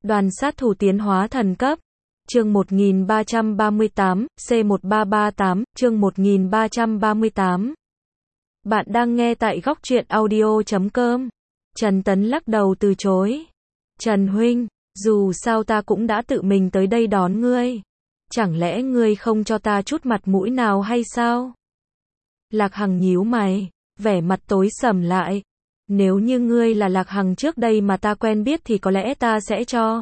Đoàn sát thủ tiến hóa thần cấp. Chương 1338, C1338, chương 1338. Bạn đang nghe tại góc truyện audio.com. Trần Tấn lắc đầu từ chối. Trần huynh, dù sao ta cũng đã tự mình tới đây đón ngươi. Chẳng lẽ ngươi không cho ta chút mặt mũi nào hay sao? Lạc Hằng nhíu mày, vẻ mặt tối sầm lại. Nếu như ngươi là Lạc Hằng trước đây mà ta quen biết thì có lẽ ta sẽ cho.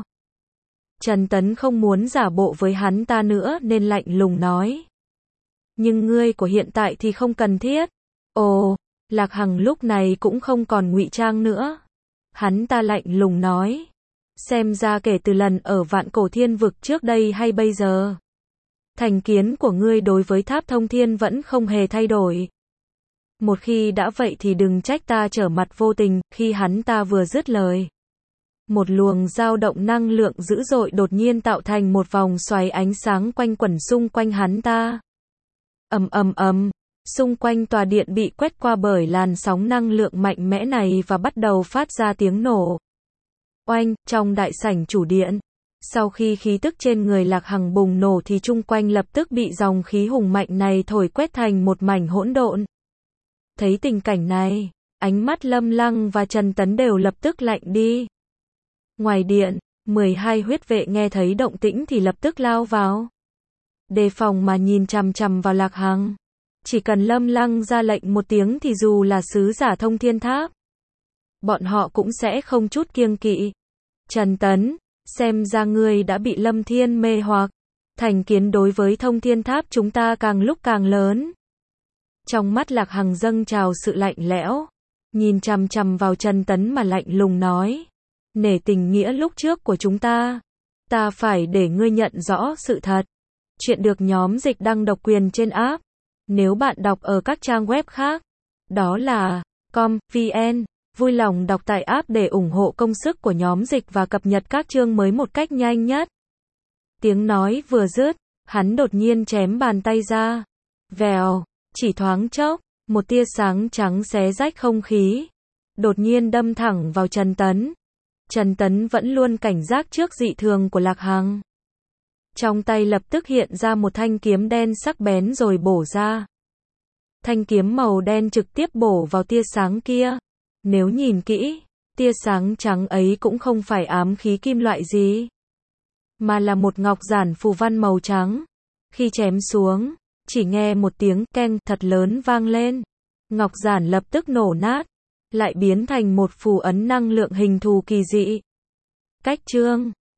Trần Tấn không muốn giả bộ với hắn ta nữa nên lạnh lùng nói. Nhưng ngươi của hiện tại thì không cần thiết. Ồ, Lạc Hằng lúc này cũng không còn ngụy trang nữa. Hắn ta lạnh lùng nói. Xem ra kể từ lần ở Vạn Cổ Thiên Vực trước đây hay bây giờ, thành kiến của ngươi đối với Tháp Thông Thiên vẫn không hề thay đổi. Một khi đã vậy thì đừng trách ta trở mặt vô tình. Khi hắn ta vừa dứt lời, một luồng dao động năng lượng dữ dội đột nhiên tạo thành một vòng xoáy ánh sáng quanh quẩn xung quanh hắn ta. Ầm ầm ầm, xung quanh tòa điện bị quét qua bởi làn sóng năng lượng mạnh mẽ này và bắt đầu phát ra tiếng nổ. Oanh, trong đại sảnh chủ điện, sau khi khí tức trên người Lạc Hằng bùng nổ thì chung quanh lập tức bị dòng khí hùng mạnh này thổi quét thành một mảnh hỗn độn. Thấy tình cảnh này, ánh mắt Lâm Lăng và Trần Tấn đều lập tức lạnh đi. Ngoài điện, 12 huyết vệ nghe thấy động tĩnh thì lập tức lao vào, đề phòng mà nhìn chằm chằm vào Lạc Hằng. Chỉ cần Lâm Lăng ra lệnh một tiếng thì dù là sứ giả Thông Thiên Tháp, bọn họ cũng sẽ không chút kiêng kỵ. Trần Tấn, xem ra ngươi đã bị Lâm Thiên mê hoặc, thành kiến đối với Thông Thiên Tháp chúng ta càng lúc càng lớn. Trong mắt Lạc Hằng dâng trào sự lạnh lẽo, nhìn chằm chằm vào Trần Tấn mà lạnh lùng nói. Nể tình nghĩa lúc trước của chúng ta phải để ngươi nhận rõ sự thật. Chuyện được nhóm dịch đăng độc quyền trên app. Nếu bạn đọc ở các trang web khác, đó là com.vn, vui lòng đọc tại app để ủng hộ công sức của nhóm dịch và cập nhật các chương mới một cách nhanh nhất. Tiếng nói vừa dứt, hắn đột nhiên chém bàn tay ra. Vèo, chỉ thoáng chốc, một tia sáng trắng xé rách không khí, đột nhiên đâm thẳng vào Trần Tấn. Trần Tấn vẫn luôn cảnh giác trước dị thường của Lạc Hằng. Trong tay lập tức hiện ra một thanh kiếm đen sắc bén rồi bổ ra. Thanh kiếm màu đen trực tiếp bổ vào tia sáng kia. Nếu nhìn kỹ, tia sáng trắng ấy cũng không phải ám khí kim loại gì, mà là một ngọc giản phù văn màu trắng. Khi chém xuống, chỉ nghe một tiếng keng thật lớn vang lên. Ngọc giản lập tức nổ nát, lại biến thành một phù ấn năng lượng hình thù kỳ dị. Cách chương